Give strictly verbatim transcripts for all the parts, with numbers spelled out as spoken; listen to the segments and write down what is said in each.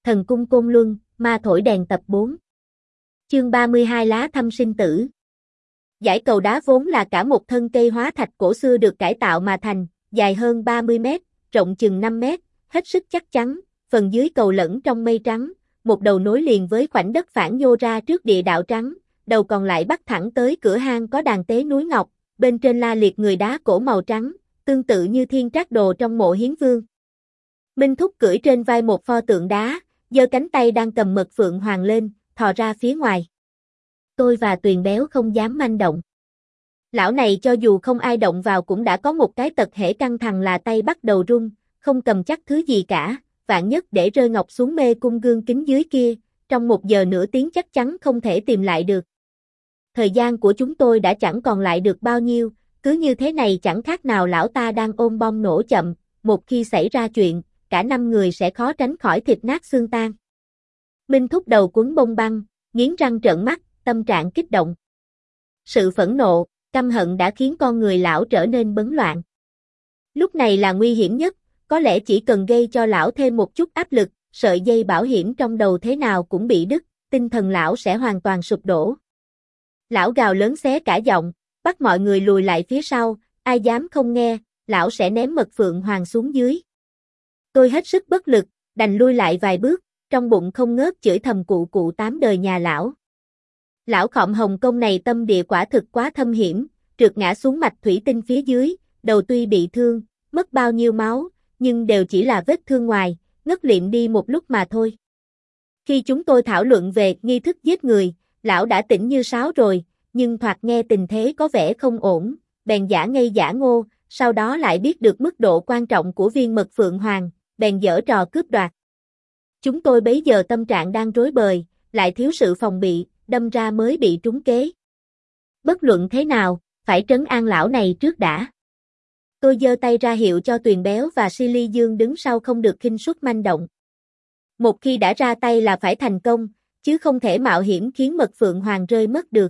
Thần cung Côn Luân, ma thổi đèn tập bốn. Chương ba mươi hai lá thăm sinh tử. Dải cầu đá vốn là cả một thân cây hóa thạch cổ xưa được cải tạo mà thành, dài hơn ba mươi mét, rộng chừng năm mét, hết sức chắc chắn, phần dưới cầu lẫn trong mây trắng, một đầu nối liền với khoảnh đất phản nhô ra trước địa đạo trắng, đầu còn lại bắc thẳng tới cửa hang có đàn tế núi ngọc, bên trên la liệt người đá cổ màu trắng, tương tự như thiên trác đồ trong mộ hiến vương. Minh Thúc cưỡi trên vai một pho tượng đá, giơ cánh tay đang cầm mật phượng hoàng lên, thò ra phía ngoài. Tôi và Tuyền Béo không dám manh động. Lão này cho dù không ai động vào cũng đã có một cái tật hễ căng thẳng là tay bắt đầu run, không cầm chắc thứ gì cả, vạn nhất để rơi ngọc xuống mê cung gương kính dưới kia, trong một giờ nửa tiếng chắc chắn không thể tìm lại được. Thời gian của chúng tôi đã chẳng còn lại được bao nhiêu, cứ như thế này chẳng khác nào lão ta đang ôm bom nổ chậm, một khi xảy ra chuyện, cả năm người sẽ khó tránh khỏi thịt nát xương tan. Minh Thúc đầu quấn bông băng, nghiến răng trợn mắt, tâm trạng kích động. Sự phẫn nộ, căm hận đã khiến con người lão trở nên bấn loạn. Lúc này là nguy hiểm nhất, có lẽ chỉ cần gây cho lão thêm một chút áp lực, sợi dây bảo hiểm trong đầu thế nào cũng bị đứt, tinh thần lão sẽ hoàn toàn sụp đổ. Lão gào lớn xé cả giọng, bắt mọi người lùi lại phía sau, ai dám không nghe, lão sẽ ném mật phượng hoàng xuống dưới. Tôi hết sức bất lực, đành lui lại vài bước, trong bụng không ngớt chửi thầm cụ cụ tám đời nhà lão. Lão khọm Hồng Kông này tâm địa quả thực quá thâm hiểm, trượt ngã xuống mạch thủy tinh phía dưới, đầu tuy bị thương, mất bao nhiêu máu, nhưng đều chỉ là vết thương ngoài, ngất liệm đi một lúc mà thôi. Khi chúng tôi thảo luận về nghi thức giết người, lão đã tỉnh như sáo rồi, nhưng thoạt nghe tình thế có vẻ không ổn, bèn giả ngây giả ngô, sau đó lại biết được mức độ quan trọng của viên mật phượng hoàng, bèn giở trò cướp đoạt. Chúng tôi bấy giờ tâm trạng đang rối bời, lại thiếu sự phòng bị, đâm ra mới bị trúng kế. Bất luận thế nào, phải trấn an lão này trước đã. Tôi giơ tay ra hiệu cho Tuyền Béo và Silly Dương đứng sau không được khinh suất manh động. Một khi đã ra tay là phải thành công, chứ không thể mạo hiểm khiến mật phượng hoàng rơi mất được.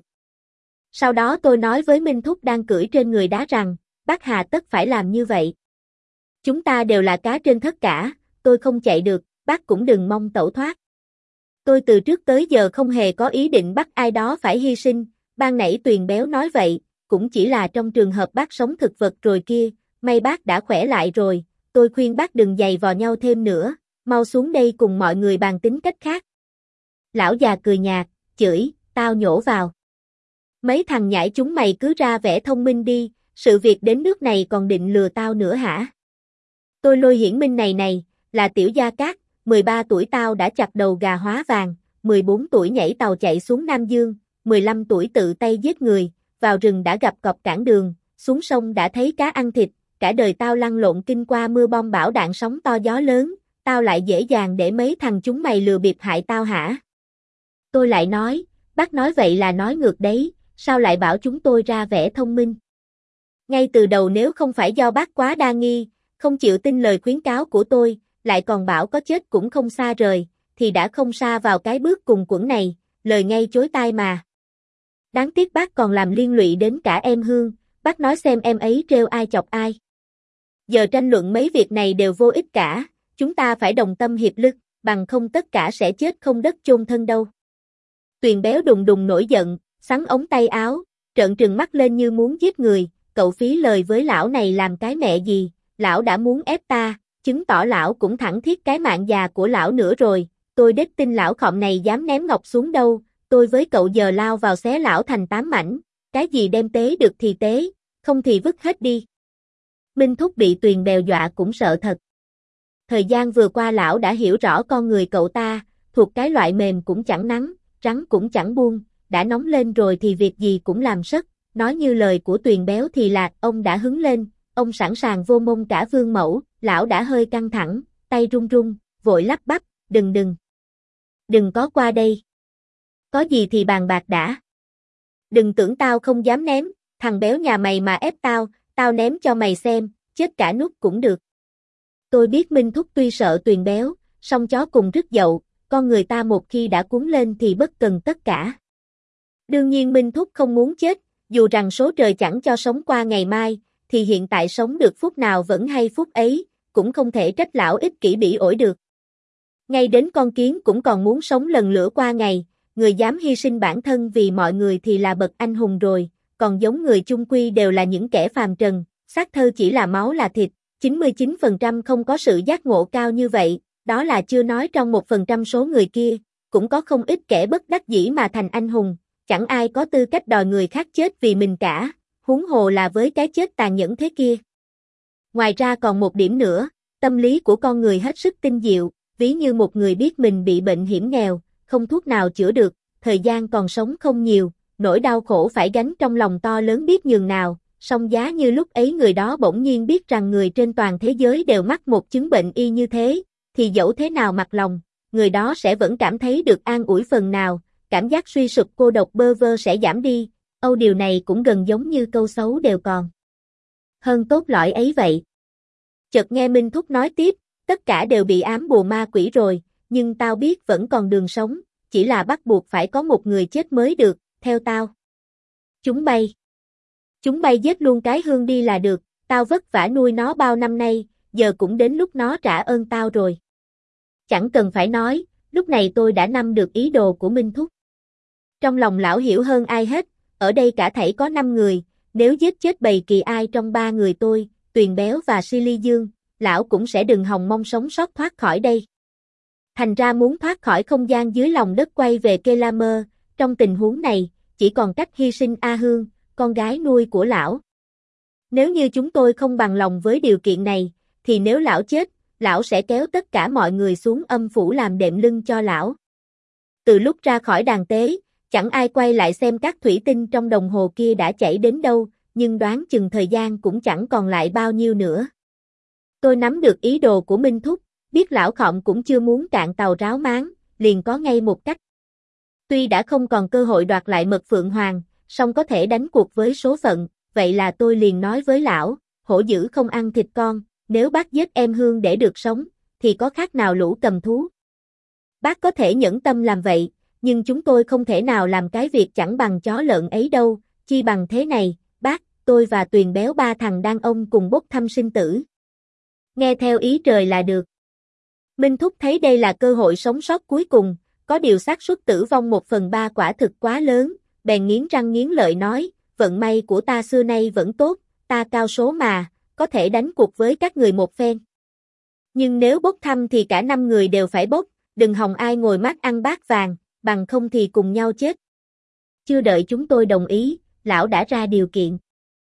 Sau đó tôi nói với Minh Thúc đang cưỡi trên người đá rằng, bác hà tất phải làm như vậy. Chúng ta đều là cá trên thất cả, tôi không chạy được, bác cũng đừng mong tẩu thoát. Tôi từ trước tới giờ không hề có ý định bắt ai đó phải hy sinh, ban nãy Tuyền Béo nói vậy, cũng chỉ là trong trường hợp bác sống thực vật rồi kia, may bác đã khỏe lại rồi, tôi khuyên bác đừng giày vò nhau thêm nữa, mau xuống đây cùng mọi người bàn tính cách khác. Lão già cười nhạt, chửi, tao nhổ vào. Mấy thằng nhãi chúng mày cứ ra vẻ thông minh đi, sự việc đến nước này còn định lừa tao nữa hả? Tôi Lôi Hiển Minh này này, là Tiểu Gia Cát, mười ba tuổi tao đã chặt đầu gà hóa vàng, mười bốn tuổi nhảy tàu chạy xuống Nam Dương, mười lăm tuổi tự tay giết người, vào rừng đã gặp cọp cản đường, xuống sông đã thấy cá ăn thịt, cả đời tao lăn lộn kinh qua mưa bom bão đạn sóng to gió lớn, tao lại dễ dàng để mấy thằng chúng mày lừa bịp hại tao hả? Tôi lại nói, bác nói vậy là nói ngược đấy, sao lại bảo chúng tôi ra vẻ thông minh? Ngay từ đầu nếu không phải do bác quá đa nghi, không chịu tin lời khuyến cáo của tôi, lại còn bảo có chết cũng không xa rời, thì đã không sa vào cái bước cùng quẩn này, lời ngay chối tai mà. Đáng tiếc bác còn làm liên lụy đến cả em Hương, bác nói xem em ấy trêu ai chọc ai. Giờ tranh luận mấy việc này đều vô ích cả, chúng ta phải đồng tâm hiệp lực, bằng không tất cả sẽ chết không đất chôn thân đâu. Tuyền Béo đùng đùng nổi giận, xắn ống tay áo, trợn trừng mắt lên như muốn giết người, cậu phí lời với lão này làm cái mẹ gì, lão đã muốn ép ta, chứng tỏ lão cũng thẳng thiết cái mạng già của lão nữa rồi, tôi đếch tin lão khọm này dám ném ngọc xuống đâu, tôi với cậu giờ lao vào xé lão thành tám mảnh, cái gì đem tế được thì tế, không thì vứt hết đi. Minh Thúc bị Tuyền Bèo dọa cũng sợ thật. Thời gian vừa qua lão đã hiểu rõ con người cậu ta, thuộc cái loại mềm cũng chẳng nắng, rắn cũng chẳng buông, đã nóng lên rồi thì việc gì cũng làm sất, nói như lời của Tuyền Béo thì là ông đã hứng lên, ông sẵn sàng vô mông cả vương mẫu, lão đã hơi căng thẳng, tay run run, vội lắp bắp, đừng đừng. Đừng có qua đây. Có gì thì bàn bạc đã. Đừng tưởng tao không dám ném, thằng béo nhà mày mà ép tao, tao ném cho mày xem, chết cả nút cũng được. Tôi biết Minh Thúc tuy sợ Tuyền Béo, song chó cùng rứt dậu, con người ta một khi đã cuốn lên thì bất cần tất cả. Đương nhiên Minh Thúc không muốn chết, dù rằng số trời chẳng cho sống qua ngày mai, thì hiện tại sống được phút nào vẫn hay phút ấy, cũng không thể trách lão ích kỷ bỉ ổi được. Ngay đến con kiến cũng còn muốn sống lần lữa qua ngày, người dám hy sinh bản thân vì mọi người thì là bậc anh hùng rồi, còn giống người chung quy đều là những kẻ phàm trần, xác thơ chỉ là máu là thịt, chín mươi chín phần trăm không có sự giác ngộ cao như vậy, đó là chưa nói trong một phần trăm số người kia, cũng có không ít kẻ bất đắc dĩ mà thành anh hùng, chẳng ai có tư cách đòi người khác chết vì mình cả, huống hồ là với cái chết tàn nhẫn thế kia. Ngoài ra còn một điểm nữa, tâm lý của con người hết sức tinh diệu, ví như một người biết mình bị bệnh hiểm nghèo, không thuốc nào chữa được, thời gian còn sống không nhiều, nỗi đau khổ phải gánh trong lòng to lớn biết nhường nào, song giá như lúc ấy người đó bỗng nhiên biết rằng người trên toàn thế giới đều mắc một chứng bệnh y như thế, thì dẫu thế nào mặt lòng, người đó sẽ vẫn cảm thấy được an ủi phần nào, cảm giác suy sụp cô độc bơ vơ sẽ giảm đi, âu điều này cũng gần giống như câu xấu đều còn hơn tốt lõi ấy vậy. Chợt nghe Minh Thúc nói tiếp, tất cả đều bị ám bùa ma quỷ rồi, nhưng tao biết vẫn còn đường sống, chỉ là bắt buộc phải có một người chết mới được, theo tao. Chúng bay. Chúng bay giết luôn cái Hương đi là được, tao vất vả nuôi nó bao năm nay, giờ cũng đến lúc nó trả ơn tao rồi. Chẳng cần phải nói, lúc này tôi đã nắm được ý đồ của Minh Thúc. Trong lòng lão hiểu hơn ai hết, ở đây cả thảy có năm người, nếu giết chết bầy kỳ ai trong ba người tôi, Tuyền Béo và Silly Dương, lão cũng sẽ đừng hòng mong sống sót thoát khỏi đây. Thành ra muốn thoát khỏi không gian dưới lòng đất quay về Kelamer, trong tình huống này, chỉ còn cách hy sinh A Hương, con gái nuôi của lão. Nếu như chúng tôi không bằng lòng với điều kiện này, thì nếu lão chết, lão sẽ kéo tất cả mọi người xuống âm phủ làm đệm lưng cho lão. Từ lúc ra khỏi đàn tế, chẳng ai quay lại xem các thủy tinh trong đồng hồ kia đã chảy đến đâu, nhưng đoán chừng thời gian cũng chẳng còn lại bao nhiêu nữa. Tôi nắm được ý đồ của Minh Thúc, biết lão khọm cũng chưa muốn cạn tàu ráo máng, liền có ngay một cách. Tuy đã không còn cơ hội đoạt lại mật Phượng Hoàng, song có thể đánh cuộc với số phận, vậy là tôi liền nói với lão, hổ dữ không ăn thịt con, nếu bác giết em Hương để được sống, thì có khác nào lũ cầm thú. Bác có thể nhẫn tâm làm vậy, nhưng chúng tôi không thể nào làm cái việc chẳng bằng chó lợn ấy đâu, chi bằng thế này, bác, tôi và Tuyền Béo ba thằng đàn ông cùng bốc thăm sinh tử. Nghe theo ý trời là được. Minh Thúc thấy đây là cơ hội sống sót cuối cùng, có điều xác suất tử vong một phần ba quả thực quá lớn, bèn nghiến răng nghiến lợi nói, vận may của ta xưa nay vẫn tốt, ta cao số mà, có thể đánh cuộc với các người một phen. Nhưng nếu bốc thăm thì cả năm người đều phải bốc, đừng hòng ai ngồi mát ăn bát vàng, bằng không thì cùng nhau chết. Chưa đợi chúng tôi đồng ý, lão đã ra điều kiện.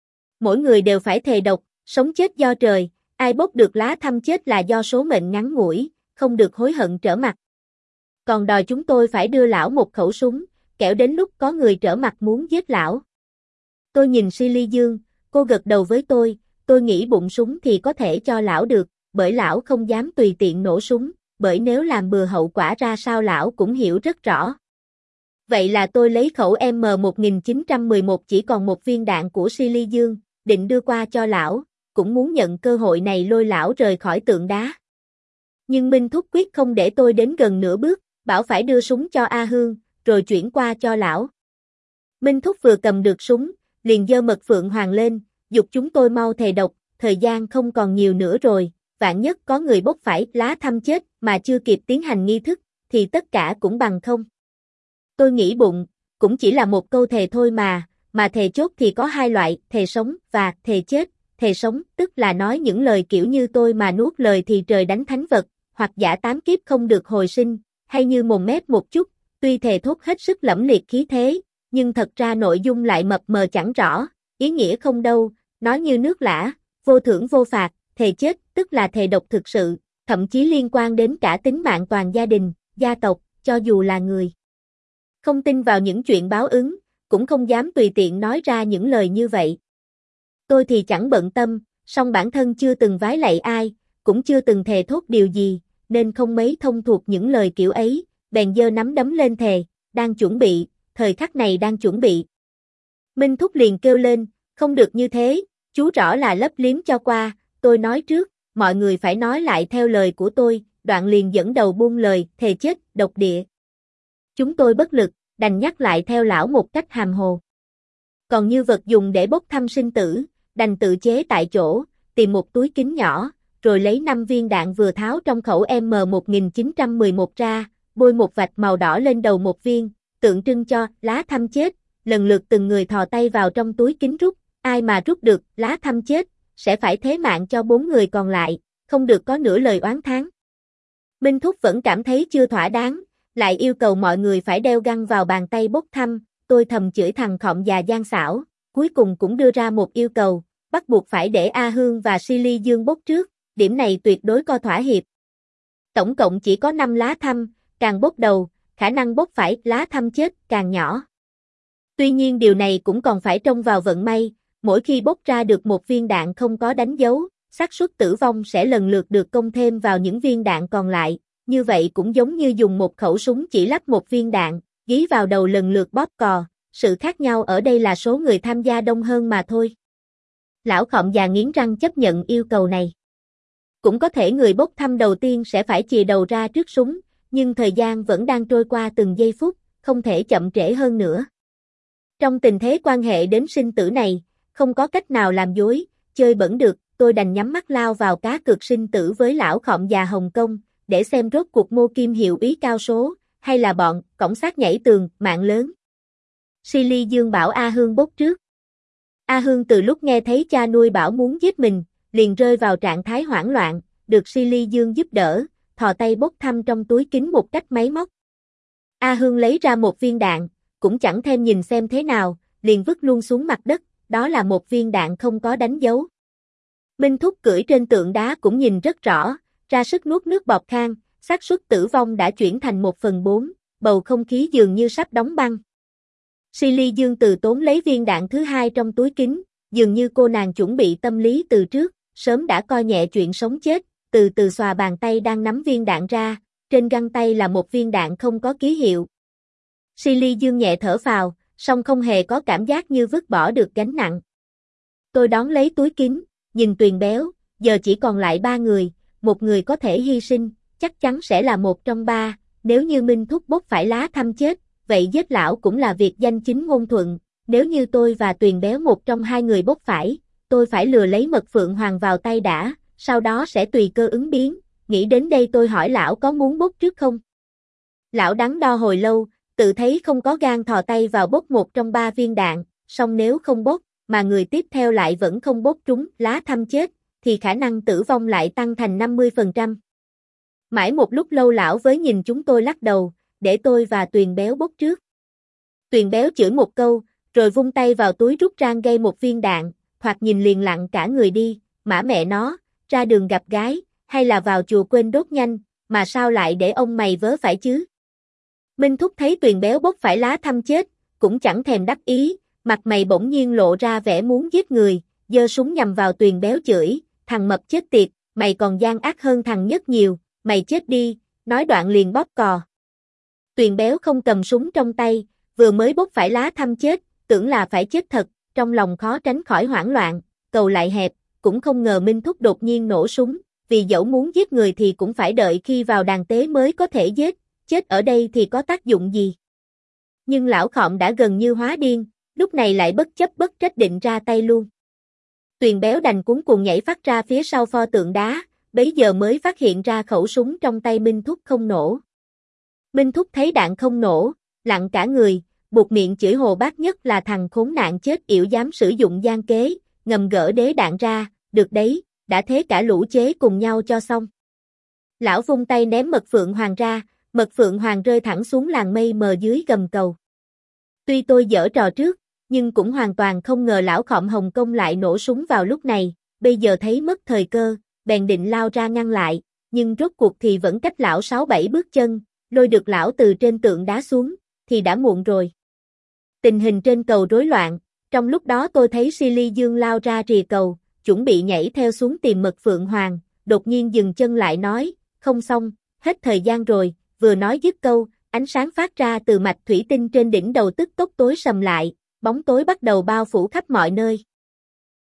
Mỗi người đều phải thề độc, sống chết do trời, ai bốc được lá thăm chết là do số mệnh ngắn ngủi, không được hối hận trở mặt. Còn đòi chúng tôi phải đưa lão một khẩu súng, kẻo đến lúc có người trở mặt muốn giết lão. Tôi nhìn Silly Dương, cô gật đầu với tôi, tôi nghĩ bụng súng thì có thể cho lão được, bởi lão không dám tùy tiện nổ súng, bởi nếu làm bừa hậu quả ra sao lão cũng hiểu rất rõ. Vậy là tôi lấy khẩu M một nghìn chín trăm mười một chỉ còn một viên đạn của Silly Dương, định đưa qua cho lão, cũng muốn nhận cơ hội này lôi lão rời khỏi tượng đá. Nhưng Minh Thúc quyết không để tôi đến gần nửa bước, bảo phải đưa súng cho A Hương, rồi chuyển qua cho lão. Minh Thúc vừa cầm được súng, liền giơ mật Phượng Hoàng lên, giục chúng tôi mau thề độc, thời gian không còn nhiều nữa rồi, vạn nhất có người bốc phải lá thăm chết mà chưa kịp tiến hành nghi thức, thì tất cả cũng bằng không. Tôi nghĩ bụng, cũng chỉ là một câu thề thôi mà, mà thề chốt thì có hai loại, thề sống và thề chết. Thề sống tức là nói những lời kiểu như tôi mà nuốt lời thì trời đánh thánh vật, hoặc giả tám kiếp không được hồi sinh, hay như mồm mép một chút, tuy thề thốt hết sức lẫm liệt khí thế, nhưng thật ra nội dung lại mập mờ chẳng rõ, ý nghĩa không đâu, nói như nước lã, vô thưởng vô phạt, thề chết tức là thề độc thực sự, thậm chí liên quan đến cả tính mạng toàn gia đình, gia tộc, cho dù là người không tin vào những chuyện báo ứng, cũng không dám tùy tiện nói ra những lời như vậy. Tôi thì chẳng bận tâm, song bản thân chưa từng vái lạy ai, cũng chưa từng thề thốt điều gì, nên không mấy thông thuộc những lời kiểu ấy, bèn giơ nắm đấm lên thề, đang chuẩn bị, thời khắc này đang chuẩn bị. Minh Thúc liền kêu lên, không được như thế, chú rõ là lấp liếm cho qua, tôi nói trước, mọi người phải nói lại theo lời của tôi, đoạn liền dẫn đầu buông lời, thề chết, độc địa. Chúng tôi bất lực, đành nhắc lại theo lão một cách hàm hồ. Còn như vật dùng để bốc thăm sinh tử, đành tự chế tại chỗ, tìm một túi kính nhỏ, rồi lấy năm viên đạn vừa tháo trong khẩu M một nghìn chín trăm mười một ra, bôi một vạch màu đỏ lên đầu một viên, tượng trưng cho lá thăm chết, lần lượt từng người thò tay vào trong túi kính rút, ai mà rút được lá thăm chết, sẽ phải thế mạng cho bốn người còn lại, không được có nửa lời oán thán. Minh Thúc vẫn cảm thấy chưa thỏa đáng, lại yêu cầu mọi người phải đeo găng vào bàn tay bốc thăm, tôi thầm chửi thằng khọm già gian xảo, cuối cùng cũng đưa ra một yêu cầu, bắt buộc phải để A Hương và Silly Dương bốc trước, điểm này tuyệt đối co thỏa hiệp. Tổng cộng chỉ có năm lá thăm, càng bốc đầu, khả năng bốc phải lá thăm chết càng nhỏ. Tuy nhiên điều này cũng còn phải trông vào vận may, mỗi khi bốc ra được một viên đạn không có đánh dấu, xác suất tử vong sẽ lần lượt được công thêm vào những viên đạn còn lại, như vậy cũng giống như dùng một khẩu súng chỉ lắp một viên đạn, ghi vào đầu lần lượt bóp cò, sự khác nhau ở đây là số người tham gia đông hơn mà thôi. Lão khọm già nghiến răng chấp nhận yêu cầu này. Cũng có thể người bốc thăm đầu tiên sẽ phải chìa đầu ra trước súng, nhưng thời gian vẫn đang trôi qua từng giây phút, không thể chậm trễ hơn nữa. Trong tình thế quan hệ đến sinh tử này, không có cách nào làm dối, chơi bẩn được, tôi đành nhắm mắt lao vào cá cược sinh tử với lão khọm già Hồng Kông, để xem rốt cuộc Mô Kim hiệu úy cao số, hay là bọn cổng sát nhảy tường, mạng lớn. Silly Dương bảo A Hương bốc trước. A Hương từ lúc nghe thấy cha nuôi bảo muốn giết mình, liền rơi vào trạng thái hoảng loạn, được Silly Dương giúp đỡ, thò tay bốc thăm trong túi kính một cách máy móc. A Hương lấy ra một viên đạn, cũng chẳng thêm nhìn xem thế nào, liền vứt luôn xuống mặt đất, đó là một viên đạn không có đánh dấu. Minh Thúc cưỡi trên tượng đá cũng nhìn rất rõ, ra sức nuốt nước bọt khan, xác suất tử vong đã chuyển thành một phần bốn, bầu không khí dường như sắp đóng băng. Silly Dương từ tốn lấy viên đạn thứ hai trong túi kính, dường như cô nàng chuẩn bị tâm lý từ trước, sớm đã coi nhẹ chuyện sống chết, từ từ xòa bàn tay đang nắm viên đạn ra, trên găng tay là một viên đạn không có ký hiệu. Silly Dương nhẹ thở phào, song không hề có cảm giác như vứt bỏ được gánh nặng. Tôi đón lấy túi kính, nhìn Tuyền Béo, giờ chỉ còn lại ba người, một người có thể hy sinh, chắc chắn sẽ là một trong ba, nếu như Minh Thúc bốc phải lá thăm chết, vậy giết lão cũng là việc danh chính ngôn thuận, nếu như tôi và Tuyền Béo một trong hai người bốc phải, tôi phải lừa lấy mật phượng hoàng vào tay đã, sau đó sẽ tùy cơ ứng biến, nghĩ đến đây tôi hỏi lão có muốn bốc trước không? Lão đắn đo hồi lâu, tự thấy không có gan thò tay vào bốc một trong ba viên đạn, song nếu không bốc, mà người tiếp theo lại vẫn không bốc trúng lá thăm chết, thì khả năng tử vong lại tăng thành năm mươi phần trăm. Mãi một lúc lâu lão với nhìn chúng tôi lắc đầu, để tôi và Tuyền Béo bốc trước. Tuyền Béo chửi một câu, rồi vung tay vào túi rút ra gây một viên đạn, hoặc nhìn liền lặng cả người đi, mã mẹ nó, ra đường gặp gái, hay là vào chùa quên đốt nhanh, mà sao lại để ông mày vớ phải chứ? Minh Thúc thấy Tuyền Béo bốc phải lá thăm chết, cũng chẳng thèm đắc ý, mặt mày bỗng nhiên lộ ra vẻ muốn giết người, giơ súng nhằm vào Tuyền Béo chửi, thằng mập chết tiệt, mày còn gian ác hơn thằng Nhất nhiều, mày chết đi, nói đoạn liền bóp cò. Tuyền Béo không cầm súng trong tay, vừa mới bốc phải lá thăm chết, tưởng là phải chết thật, trong lòng khó tránh khỏi hoảng loạn, cầu lại hẹp, cũng không ngờ Minh Thúc đột nhiên nổ súng, vì dẫu muốn giết người thì cũng phải đợi khi vào đàn tế mới có thể giết, chết ở đây thì có tác dụng gì. Nhưng lão khọm đã gần như hóa điên, lúc này lại bất chấp bất trách định ra tay luôn. Tuyền Béo đành cuống cuồng nhảy phát ra phía sau pho tượng đá, bấy giờ mới phát hiện ra khẩu súng trong tay Minh Thúc không nổ. Minh Thúc thấy đạn không nổ, lặng cả người, buộc miệng chửi Hồ Bác Nhất là thằng khốn nạn chết yểu dám sử dụng gian kế, ngầm gỡ đế đạn ra, được đấy, đã thế cả lũ chế cùng nhau cho xong. Lão vung tay ném mật phượng hoàng ra, mật phượng hoàng rơi thẳng xuống làng mây mờ dưới gầm cầu. Tuy tôi giở trò trước, nhưng cũng hoàn toàn không ngờ lão khọm Hồng Kông lại nổ súng vào lúc này, bây giờ thấy mất thời cơ, bèn định lao ra ngăn lại, nhưng rốt cuộc thì vẫn cách lão sáu bảy bước chân, lôi được lão từ trên tượng đá xuống, thì đã muộn rồi. Tình hình trên cầu rối loạn, trong lúc đó tôi thấy Silly Dương lao ra rìa cầu, chuẩn bị nhảy theo xuống tìm mật phượng hoàng, đột nhiên dừng chân lại nói, không xong, hết thời gian rồi, vừa nói dứt câu, ánh sáng phát ra từ mạch thủy tinh trên đỉnh đầu tức tốc tối sầm lại, bóng tối bắt đầu bao phủ khắp mọi nơi.